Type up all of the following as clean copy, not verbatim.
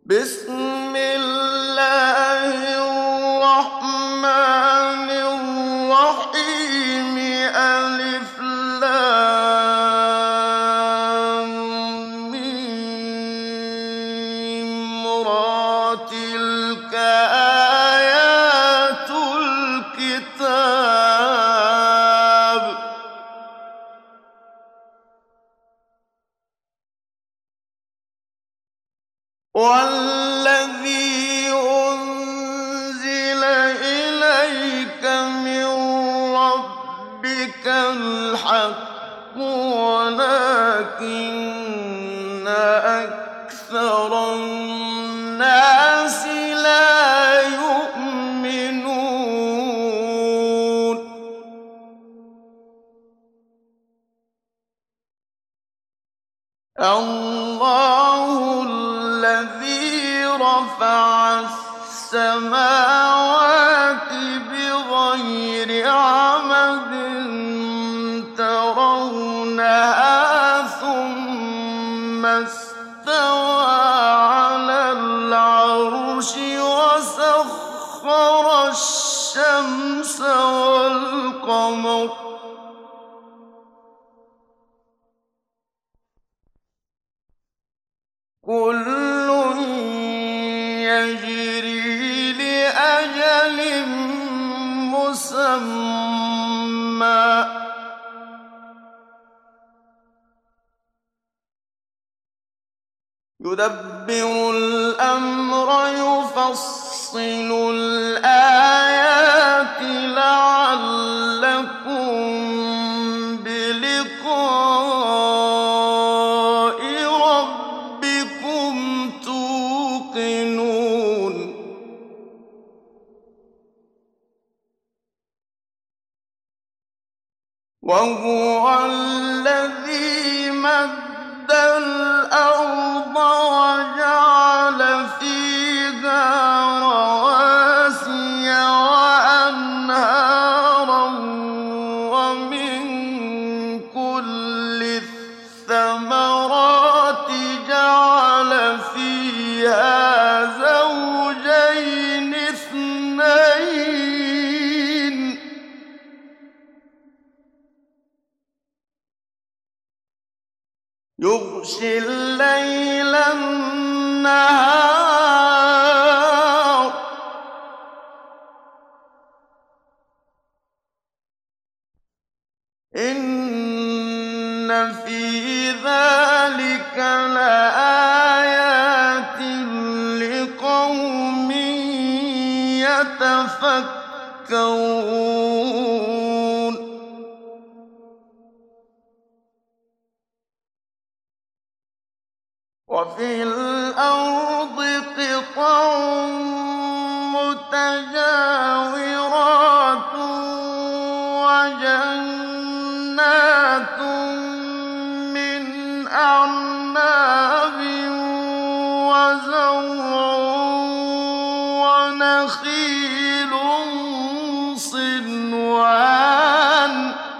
بسم الله الرحمن الرحيم ألف لام ميم را تلك آيات الكتاب والذي أنزل إليك من ربك الحق ولكن أكثر الناس لا يؤمنون الله الذي رفع السماوات بغير عمد ترونها ثم استوى على العرش وسخر الشمس والقمر كل يجري لأجل مسمى يدبر الأمر يفصل الآيات لعلكم بلقاء ربكم توقنون وهو الذي مد الأرض وجعل فيها رواسي وأنهارا ومن كل الثمرات جعل فيها زوجين اثنين يغشي الليل النهار إن في ذلك لآيات لقوم يتفكرون وفي الأرض قطع متجاورات وجنات من أعناب وزرع ونخيل صنوان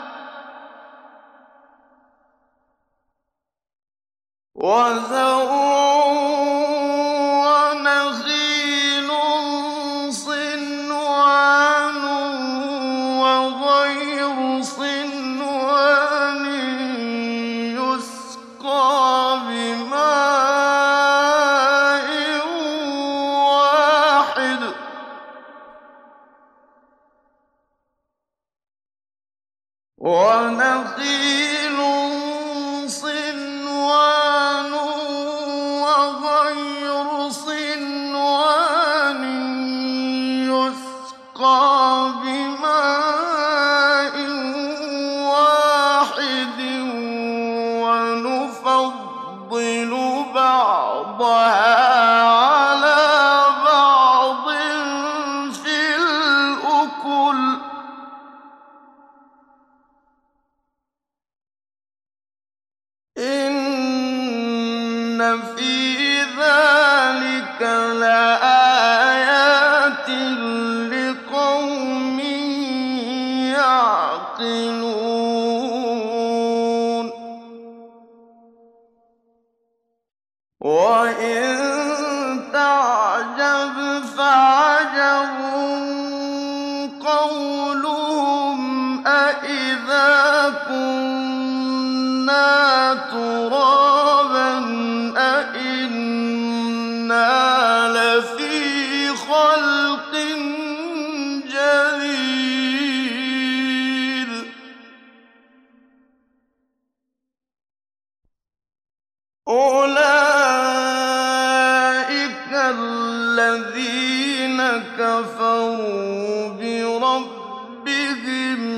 وغير صنوان يسقى بماء واحد ونخيل صنوان وغير صنوان يسقى بماء واحد ونفضل بعضها على بعض في الأكل فَعَجَبٌ قَوْلُهُمْ أَإِذَا كُنَّا تُرَابًا أَإِنَّا لَفِي خَلْقٍ جَدِيدٍ أُولَٰئِكَ الَّذِينَ كَفَرُوا بِرَبِّهِمْ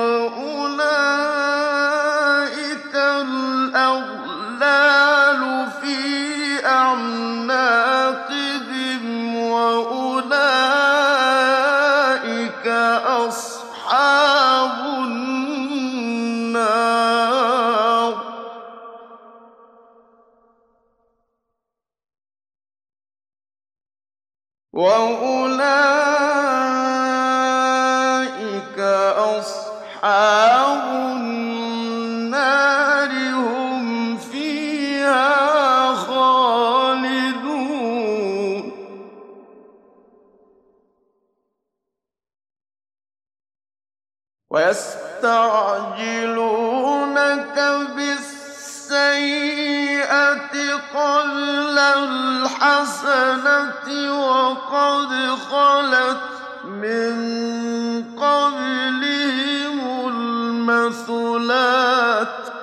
وَأُولَٰئِكَ الْأَغْلَالُ فِي أَعْنَاقِهِمْ وَأُولَٰئِكَ أَصْحَابُ النَّارِ هُمْ فِيهَا خَالِدُونَ وَيَسْتَعْجِلُونَكَ بِالسَّيِّئَةِ قَبْلَ الْحَسَنَةِ وَقَدْ خَلَتْ مِن قَبْلِهِمُ الْمَثُلَاتُ ۗ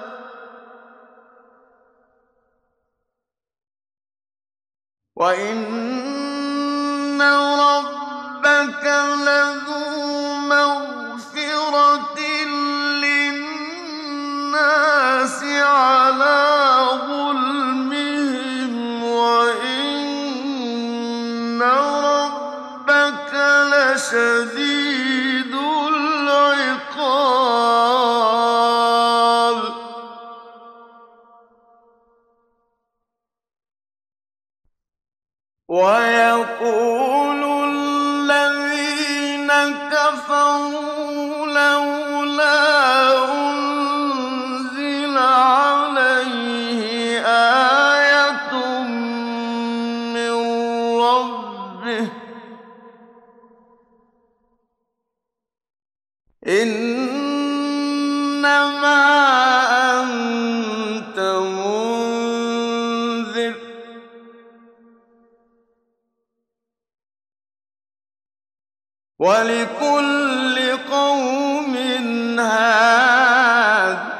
وَإِنَّ رَبَّكَ لَذُو مَغْفِرَةٍ لِّلنَّاسِ عَلَىٰ ظُلْمِهِمْ وَإِنَّ رَبَّكَ لَشَدِيدُ الْعِقَابِ وَيَقُولُ الَّذِينَ كَفَرُوا لَوْلَا أُنزِلَ عَلَيْهِ آيَةٌ مِّن رَّبِّهِ ۗ إِنَّمَا أَنتَ مُنذِرٌ ۖ وَلِكُلِّ قَوْمٍ هَادٍ ۗ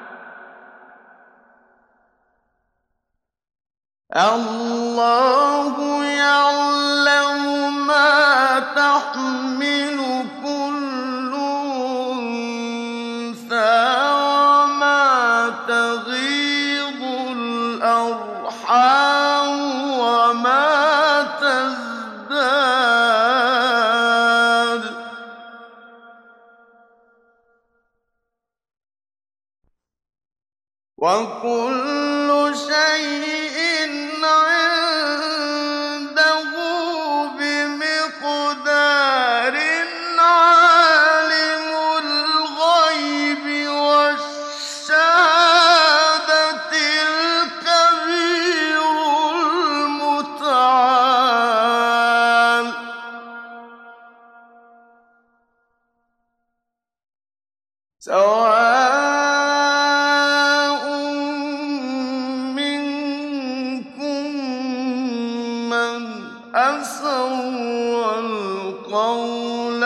اللَّهُ يَعْلَمُ مَا تَحْمِلُ كُلُّ أُنثَىٰ وَمَا تَغِيضُ الْأَرْحَامُ وَمَا تَزْدَادُ ۖ وَكُلُّ شَيْءٍ عِندَهُ بِمِقْدَارٍ عَالِمُ الْغَيْبِ وَالشَّهَادَةِ الْكَبِيرُ الْمُتَعَالِ سَوَاءٌ مِّنكُم مَّنْ أَسَرَّ الْقَوْلَ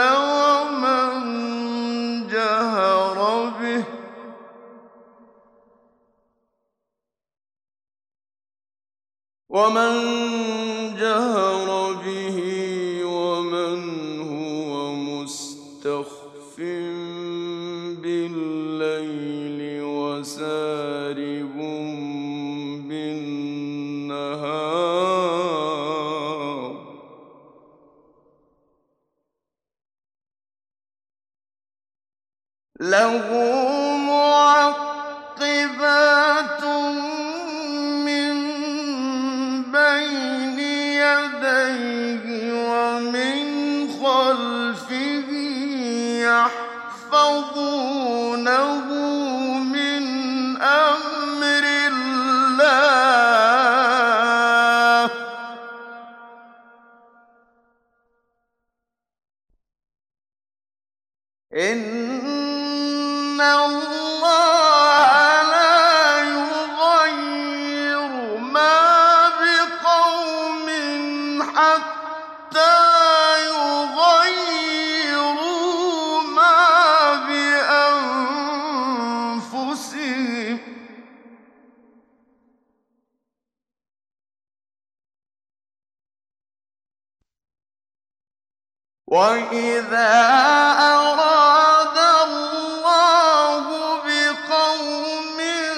وَمَن جَهَرَ بِهِ وَمَنْ هُوَ مُسْتَخْفٍ بِاللَّيْلِ وَسَارِبٌ بِالنَّهَارِ لَهُ مُعَقِّبَاتٌ مِّن بَيْنِ يَدَيْهِ وَمِنْ خَلْفِهِ يَحْفَظُونَهُ مِنْ أَمْرِ اللَّهِ ۗ إِنَّ اللَّهَ لَا يُغَيِّرُ مَا بِقَوْمٍ حَتَّىٰ يُغَيِّرُوا مَا بِأَنفُسِهِمْ ۗ وَإِذَا أَرَادَ اللَّهُ بِقَوْمٍ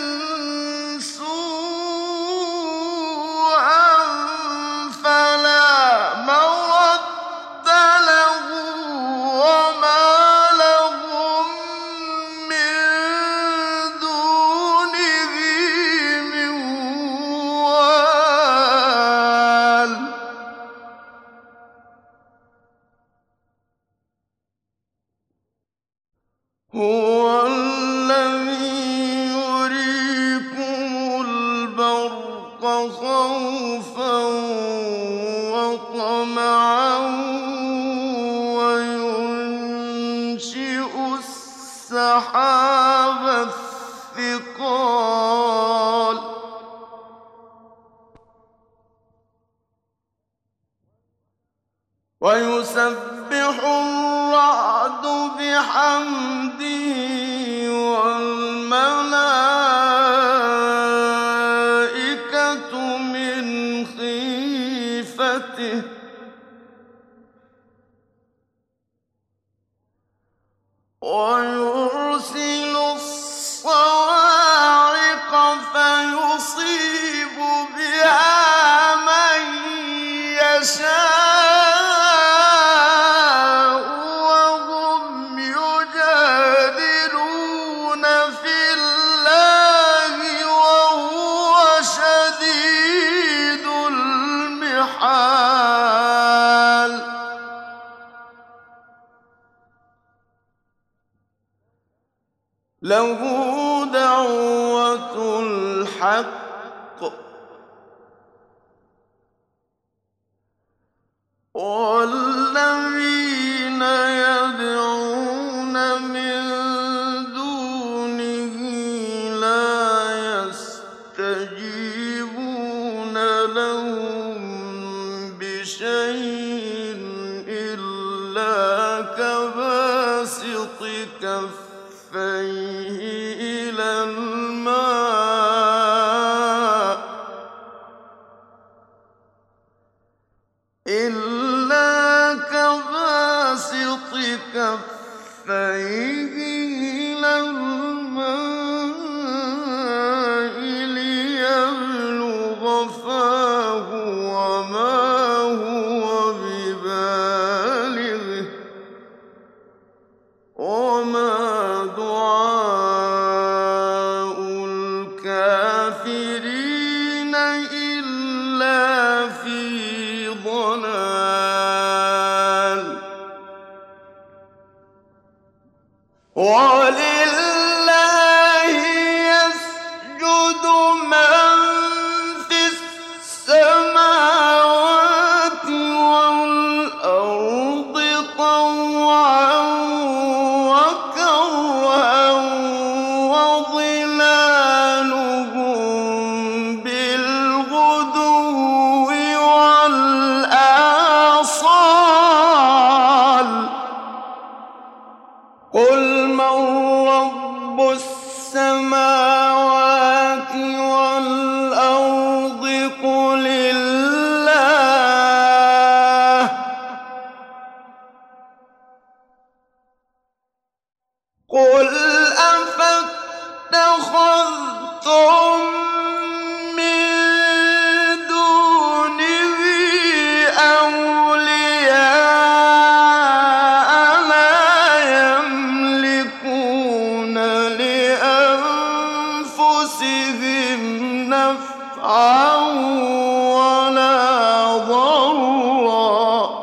سُوءًا فَلَا مَرَدَّ لَهُ وَمَا لَهُم مِّن دُونِهِ مِن وَالٍ هُوَ الَّذِي يُرِيكُمُ الْبَرْقَ خَوْفًا وَطَمَعًا وَيُنشِئُ السَّحَابَ الثِّقَالَ وَيُسَبِّحُ الرَّعْدُ بِحَمْدِهِ وَالْمَلَائِكَةُ مِنْ خِيفَتِهِ ۖ وَيُرْسِلُ الصَّوَاعِقَ فَيُصِيبُ بِهَا مَن يَشَاءُ وَهُمْ يُجَادِلُونَ فِي اللَّهِ وَهُوَ شَدِيدُ الْمِحَالِ لَهُ دَعْوَةُ الْحَقِّ ۖ وَالَّذِينَ يَدْعُونَ مِن دُونِهِ لَا يَسْتَجِيبُونَ لَهُم بِشَيْءٍ إِلَّا كَبَاسِطِ كَفَّيْهِ إِلَى الْمَاءِ لِيَبْلُغَ فَاهُ وَمَا هُوَ بِبَالِغِهِ ۚ وَمَا دُعَاءُ الْكَافِرِينَ إِلَّا فِي ضَلَالٍ وَلِلَّهِ يَسْجُدُ مَن فِي السَّمَاوَاتِ وَالْأَرْضِ طَوْعًا وَكَرْهًا وَظِلَالُهُم بِالْغُدُوِّ وَالْآصَالِ ۖ قُلْ مَن رَّبُّ السَّمَاوَاتِ وَالْأَرْضِ قُلِ اللَّهُ ۚ قُلْ أَفَاتَّخَذْتُم مِّن دُونِهِ أَوْلِيَاءَ لَا يَمْلِكُونَ لِأَنفُسِهِمْ نَفْعًا وَلَا ضَرًّا ۚ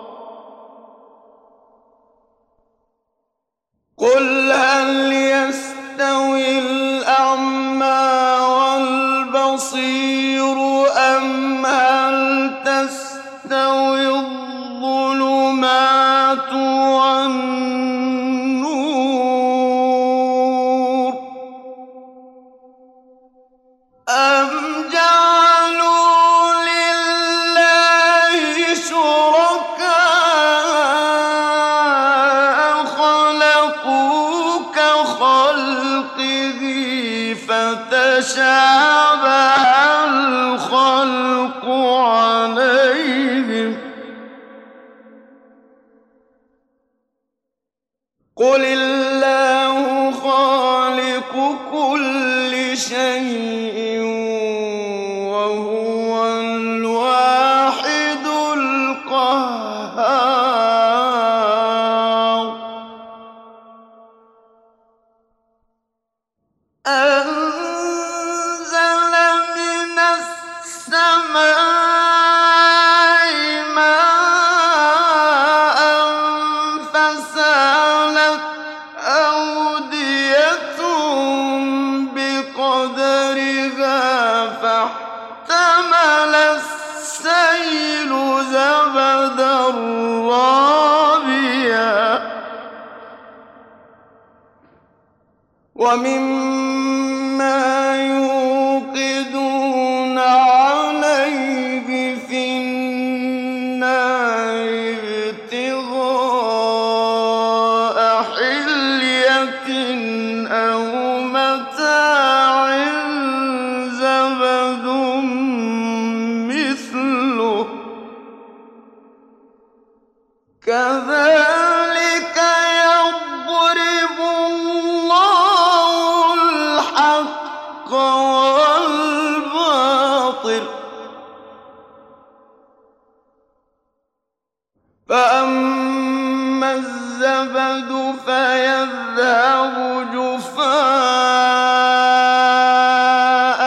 قُلْ هَلْ يَسْتَوِي الْأَعْمَىٰ وَالْبَصِيرُ أَمْ هَلْ تَسْتَوِي الظُّلُمَاتُ وَالنُّورُ تشابه الخلق عليهم قل الله خالق كل شيء وهو الواحد القهار أنزل من السماء ماء فسالت أودية بقدرها فاحتمل السيل زبدا رابيا ومما يوقدون عليه في النار ابتغاء حلية أو متاع زبد مثله كذلك يضرب الله الحق والباطل فأما الزبد فيذهب جفاء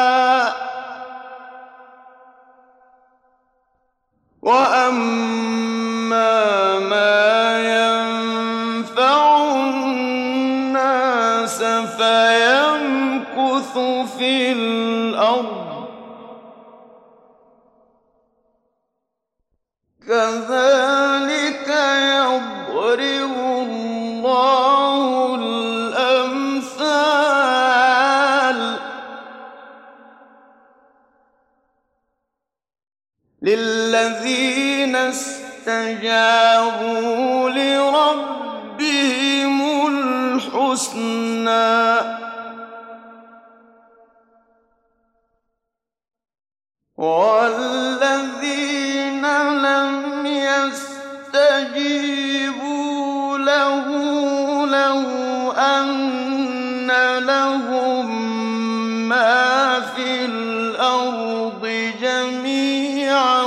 وأما ما ينفع الناس فيمكث في الأرض كذلك يضرب الله الأمثال للذين استجابوا لربهم الحسنى والذين لم يستجيبوا له لو أن لهم ما في الأرض جميعا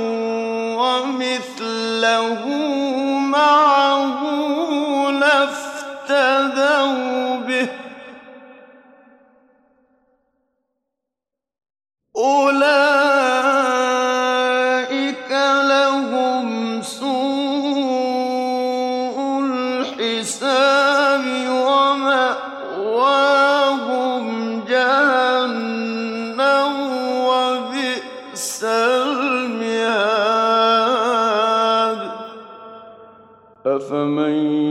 ومثله معه لافتدوا به أولئك لهم سوء الحساب ومأواهم جهنم وبئس المهاد أفمن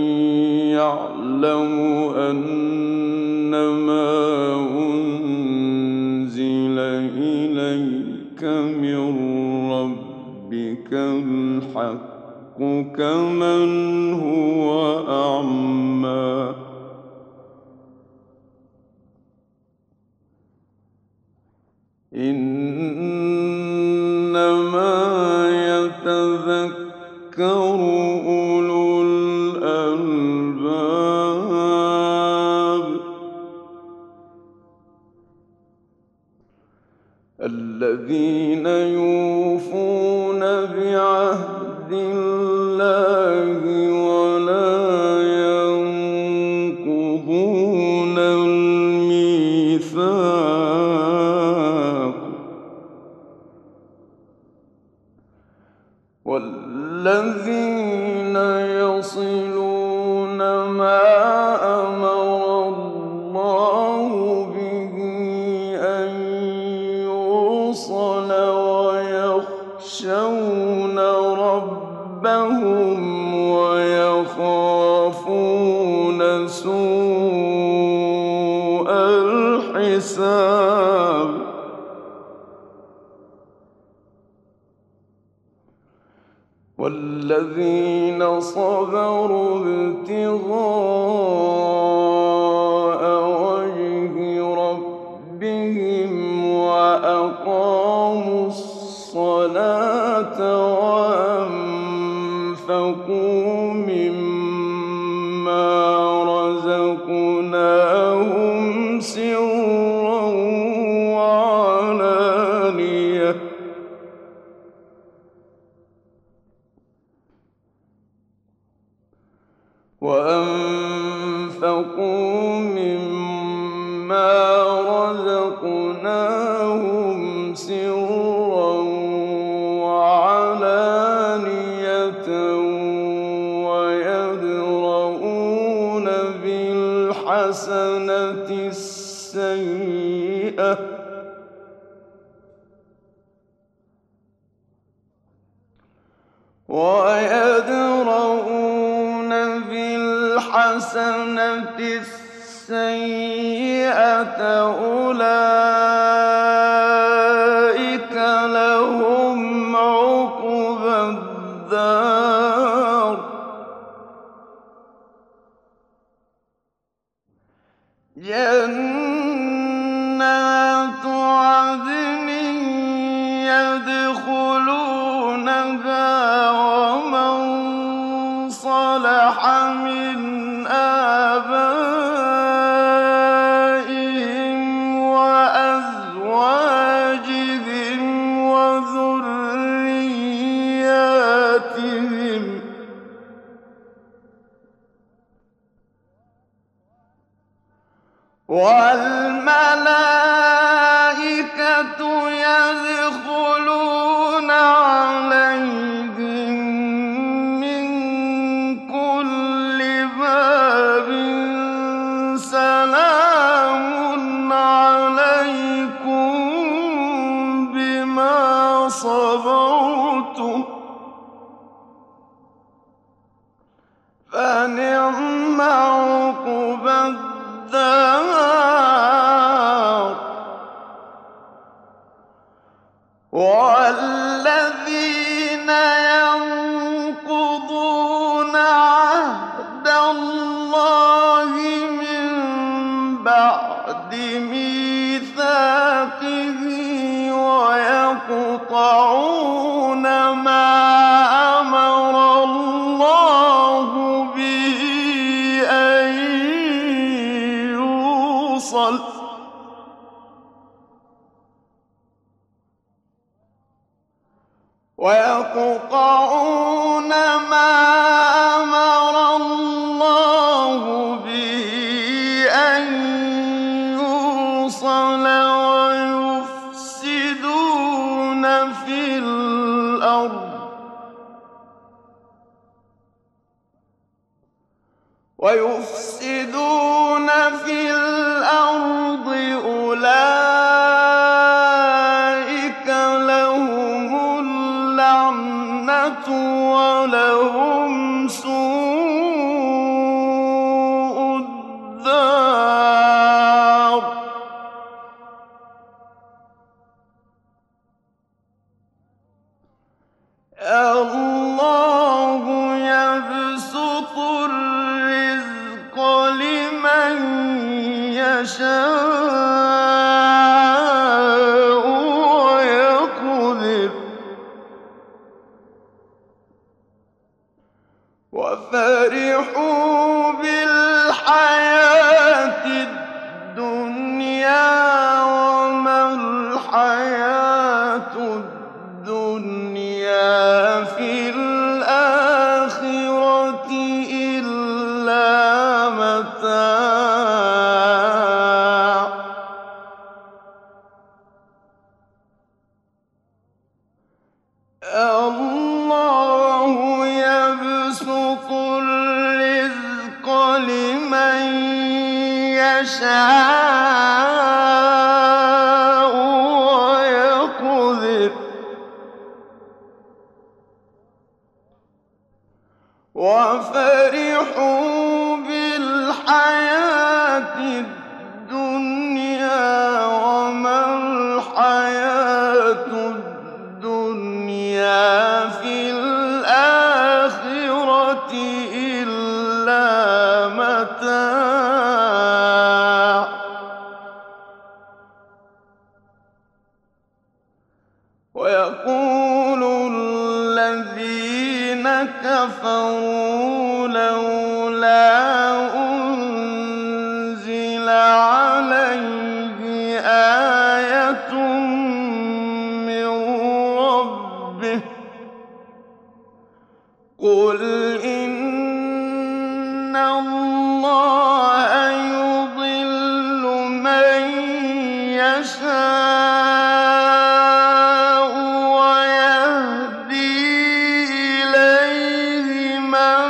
يعلم أنما أنزل إليك من ربك الحق كمن هو أعمى إنما يتذكر أولو الألباب الذين يوفون بعهد الله ولا ينقضون الميثاق والذين يصلون ما أمر الله به أن يوصل ويخشون ربهم ويخافون سوء الحساب والذين صبروا ابتغاء وجه ربهم وأنفقوا مما رزقناهم سرا وعلانية ويدرؤون بالحسنة السيئة أولئك لهم عقبى الدار جنات عدن يدخلونها ومن صلح من آبائهم وأزواجهم وذرياتهم والملائكة يدخلون عليهم من كل باب سلام عليكم بما صبرتم فنعم عقبى الدار والذين ينقضون عهد الله من بعد ميثاقه ويقطعون ما أمر الله به أن يوصل ويقطعون ما أمر الله به أن يوصل ويفسدون في الأرض أولئك لهم اللعنة ولهم سوء الدار الله يبسط الرزق لمن يشاء ويقدر وفرحوا بالحياة الدنيا وما الحياة الدنيا في الآخرة إلا متاع الله يبسط الرزق لمن يشاء ويقدر وفرحوا بالحياة الدنيا وما الحياة الدنيا في الآخرة إلا متاع ويقول الَّذِينَ كَفَرُوا لَوْلَا أُنزِلَ عَلَيْهِ آيَةٌ مِّن رَّبِّهِ ۗ قُلْ إِنَّ اللَّهَ يُضِلُّ مَن يَشَاءُ وَيَهْدِي إِلَيْهِ مَنْ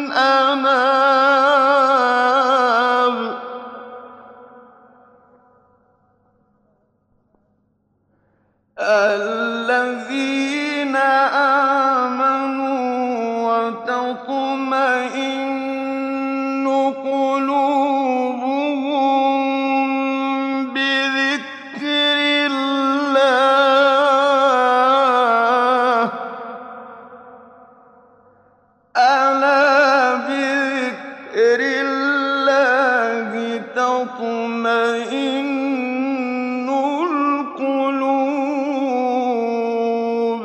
أَنَابَ ۚ الَّذِينَ آمَنُوا وَتَطْمَئِنُّ قُلُوبُهُم بِذِكْرِ اللَّهِ ۗ أَلَا بِذِكْرِ اللَّهِ تَطْمَئِنُّ الْقُلُوبُ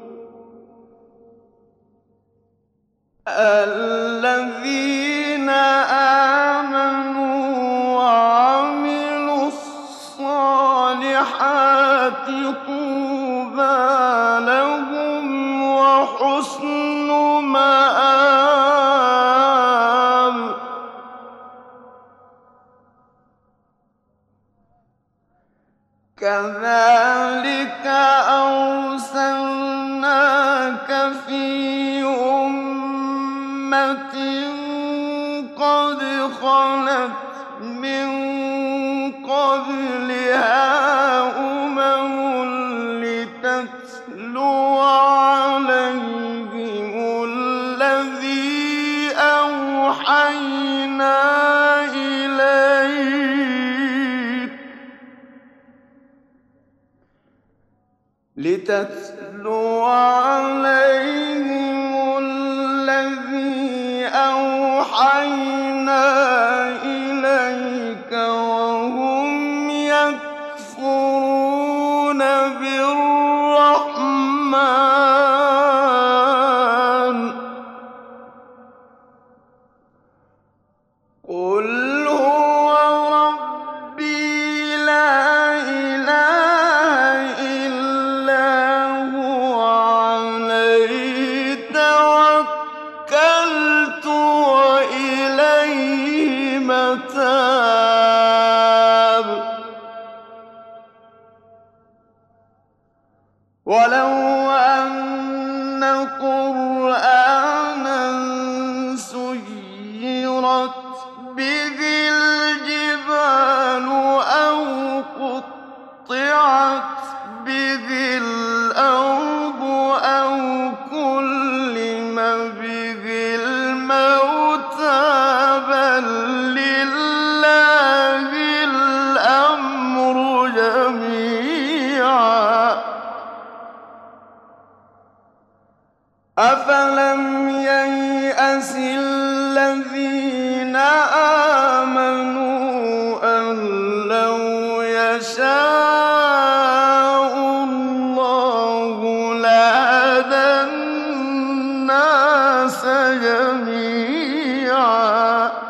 الَّذِينَ آمَنُوا وَعَمِلُوا الصَّالِحَاتِ طُوبَىٰ لَهُمْ وَحُسْنُ مَآبٍ كَذَٰلِكَ أَرْسَلْنَاكَ فِي أُمَّةٍ قَدْ خَلَتْ مِن قَبْلِهَا أُمَمٌ لِّتَتْلُوَ عَلَيْهِمُ الَّذِي أَوْحَيْنَا إِلَيْكَ وَهُمْ يَكْفُرُونَ بِالرَّحْمَٰنِ ۚ قُلْ هُوَ رَبِّي لَا إِلَٰهَ إِلَّا هُوَ عَلَيْهِ تَوَكَّلْتُ وَإِلَيْهِ مَتَابِ وَلَوْ أَنَّ قُرْآنًا سُيِّرَتْ بِهِ الْجِبَالُ أَوْ قُطِّعَتْ بِهِ الْأَرْضُ أَوْ كُلِّمَ بِهِ الْمَوْتَىٰ بَل لِّلَّهِ الْأَمْرُ جَمِيعًا ۗ أَفَلَمْ يَيْأَسِ الَّذِينَ آمَنُوا أَن لَّوْ يَشَاءُ اللَّهُ لَهَدَى النَّاسَ جَمِيعًا ۗ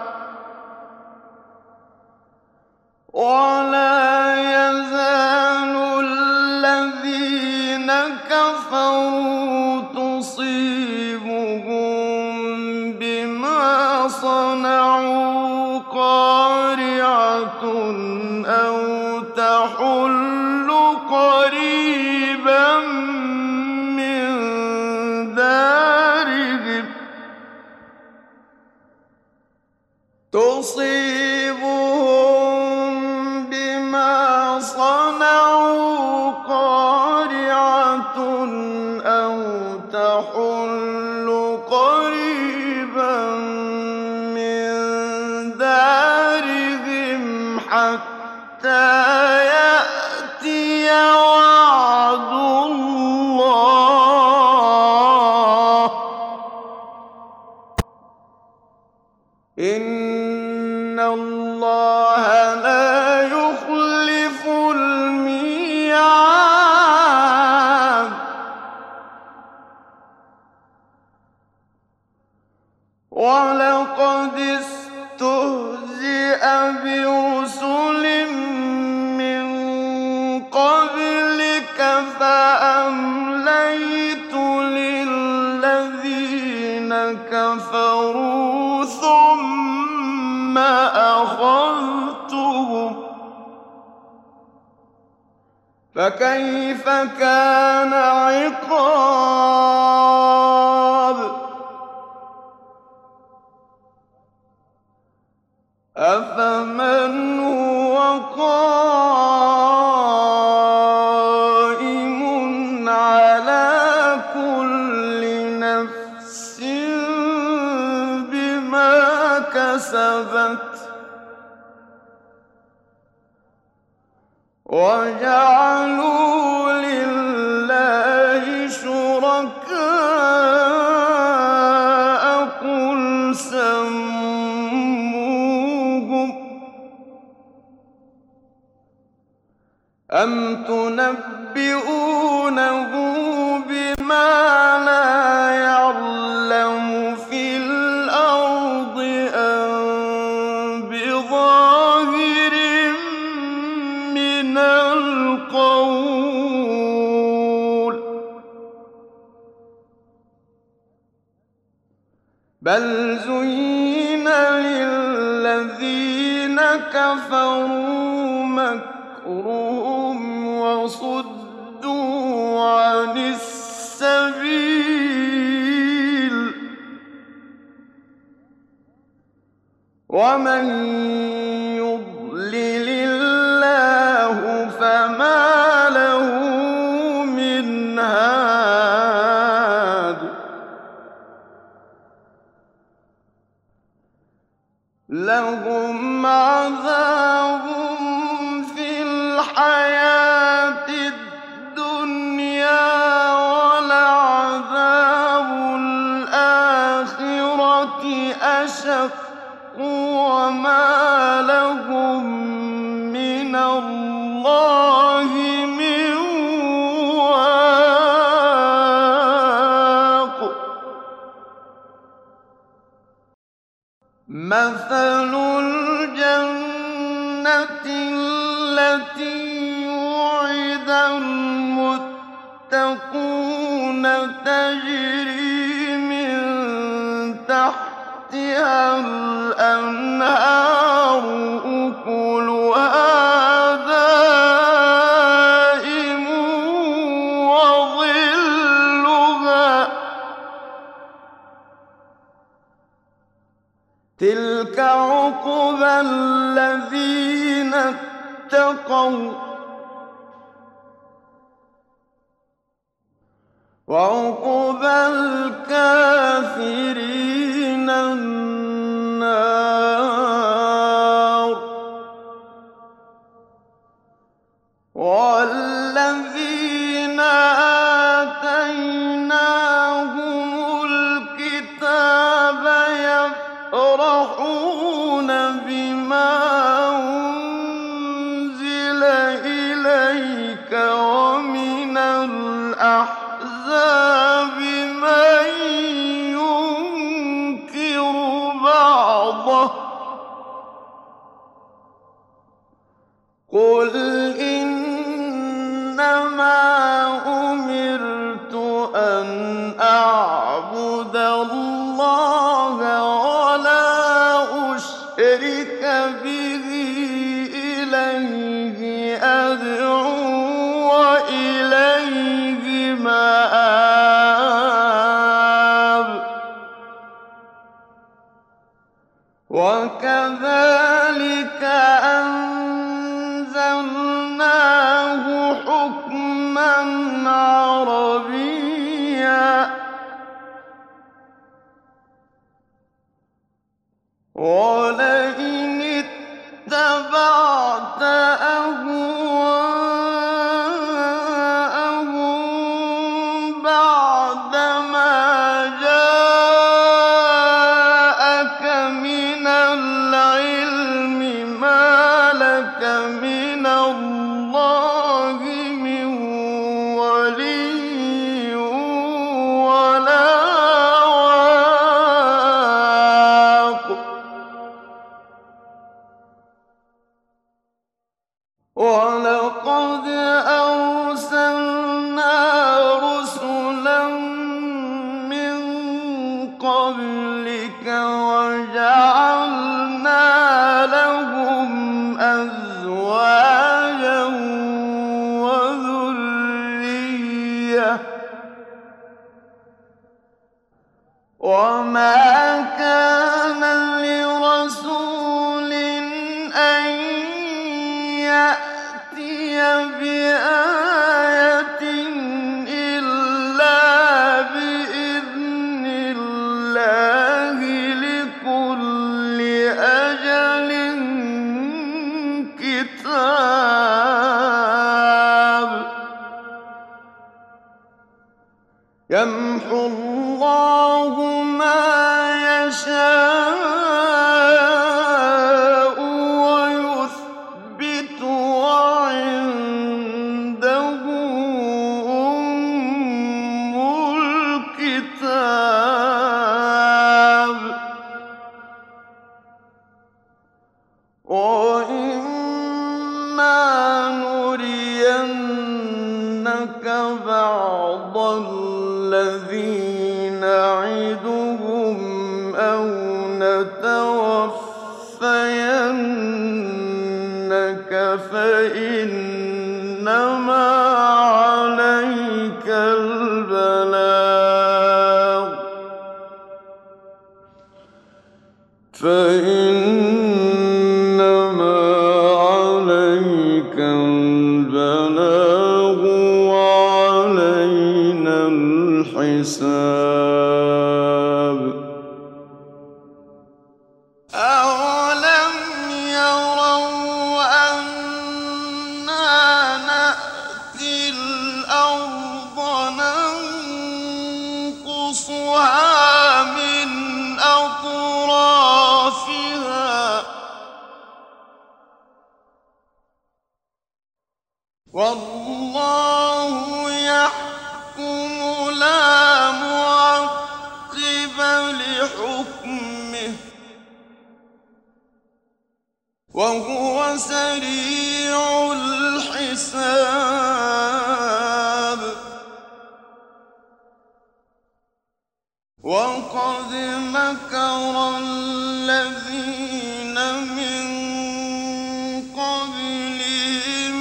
وَلَا يَزَالُ الَّذِينَ كَفَرُوا تُصِيبُهُم بِمَا صَنَعُوا قَارِعَةٌ أَوْ تَحُلُّ قَرِيبًا مِّن دَارِهِمْ حَتَّىٰ يَأْتِيَ وَعْدُ اللَّهِ ۚ إِنَّ اللَّهَ لَا يُخْلِفُ الْمِيعَادَ وَلَقَدِ اسْتُهْزِئَ بِرُسُلٍ مِّن قَبْلِكَ فَأَمْلَيْتُ لِلَّذِينَ كَفَرُوا ثُمَّ أَخَذْتُهُمْ ۖ فَكَيْفَ كَانَ عِقَابِ أَفَمَنْ هُوَ قَائِمٌ عَلَىٰ كُلِّ نَفْسٍ بِمَا كَسَبَتْ وَجَعَلُوا لِلَّهِ شُرَكَاءَ قُلْ سَمُّوهُمْ ۚ أَمْ تُنَبِّئُونَهُ بِمَا لَا يَعْلَمُ فِي الْأَرْضِ أَم بِظَاهِرٍ مِّنَ الْقَوْلِ ۗ بَلْ زُيِّنَ لِلَّذِينَ كَفَرُوا مَكْرُهُمْ وَصُدُّوا عَنِ السَّبِيلِ ۗ وَمَن يُضْلِلِ اللَّهُ فَمَا لَهُ مِنْ هَادٍ لَّهُمْ عَذَابٌ فِي الْحَيَاةِ الدُّنْيَا وَلَعَذَابُ الْآخِرَةِ أَشَقُّ وَمَا لَهُم مِّنَ اللَّهِ مِن وَاقٍ مَّثَلُ الْجَنَّةِ الَّتِي وُعِدَ الْمُتَّقُونَ تَجْرِي مِن تَحْتِهَا الْأَنْهَارُ أُكُلُهَا دَائِمٌ وَظِلُّهَا ۚ تِلْكَ عُقْبَى الَّذِينَ اتَّقَوا ۖ وَعُقْبَى الْكَافِرِينَ النَّارُ وَالَّذِينَ آتَيْنَاهُمُ الْكِتَابَ يَفْرَحُونَ بِمَا أُنزِلَ إِلَيْكَ وَمِنَ الْأَحْزَابِ مَن يُنكِرُ بَعْضَهُ ۚ قُلْ إِنَّمَا أُمِرْتُ أَنْ أَعْبُدَ اللَّهَ وَلَا أُشْرِكَ بِهِ إِلَيْهِ أَدْعُو وَإِلَيْهِ مَآبِ وَكَذَٰلِكَ أَنزَلْنَاهُ حُكْمًا عَرَبِيًّا ۚ وَلَئِنِ اتَّبَعْتَ أَهْوَاءَهُم بَعْدَمَا جَاءَكَ مِنَ الْعِلْمِ مَا لَكَ مِنَ اللَّهِ مِن وَلِيٍّ وَلَا قَبْلِكَ وَجَعَلْنَا لَهُمْ أَزْوَاجًا وَذُرِّيَّةً ۚ وَمَا كَانَ لِرَسُولٍ أَن يَأْتِيَ بِآيَةٍ إِلَّا بِإِذْنِ اللَّهِ لِكُلِّ أَجَلٍ كِتَابٌ ۚ يَمْحُو اللَّهُ مَا يَشَاءُ وَيُثْبِتُ ۖ وَعِندَهُ أُمُّ الْكِتَابِ ۚ وَإِمَّا نُرِيَنَّكَ بَعْضَ الَّذِي نَعِدُهُمْ أَوْ نَتَوَفَّيَنَّكَ فَإِنَّمَا عَلَيْكَ الْبَلَاغُ وَعَلَيْنَا الْحِسَابُ ۚ أَوَلَمْ يَرَوْا أَنَّا نَأْتِي الْأَرْضَ نَنقُصُهَا مِنْ أَطْرَافِهَا ۚ وَاللَّهُ يَحْكُمُ لَا مُعَقِّبَ لِحُكْمِهِ ۚ وَهُوَ سَرِيعُ الْحِسَابِ ۚ وَقَدْ مَكَرَ الَّذِينَ مِن قَبْلِهِمْ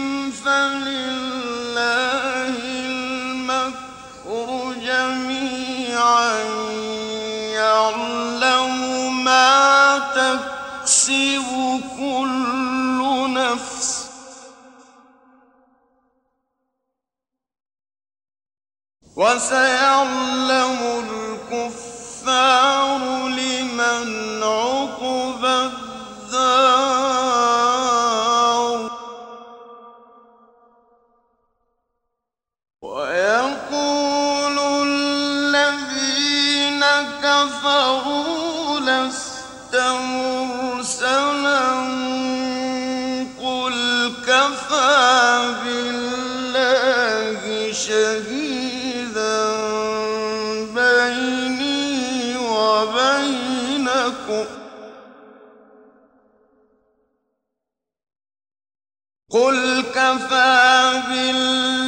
فَلِلَّهِ الْمَكْرُ جَمِيعًا يَعْلَمُ مَا تَكْسِبُ كُلُّ نَفْسٍ ۗ وَسَيَعْلَمُ الْكُفَّارُ لِمَنْ عُقْبَى الدَّارِ ۗ وَيَقُولُ الَّذِينَ كَفَرُوا لَسْتَ مُرْسَلًا ۚ قُلْ كَفَىٰ بِاللَّهِ شَهِيدًا بَيْنِي وَبَيْنَكُمْ ۚ قُلْ كَفَىٰ بِاللَّهِ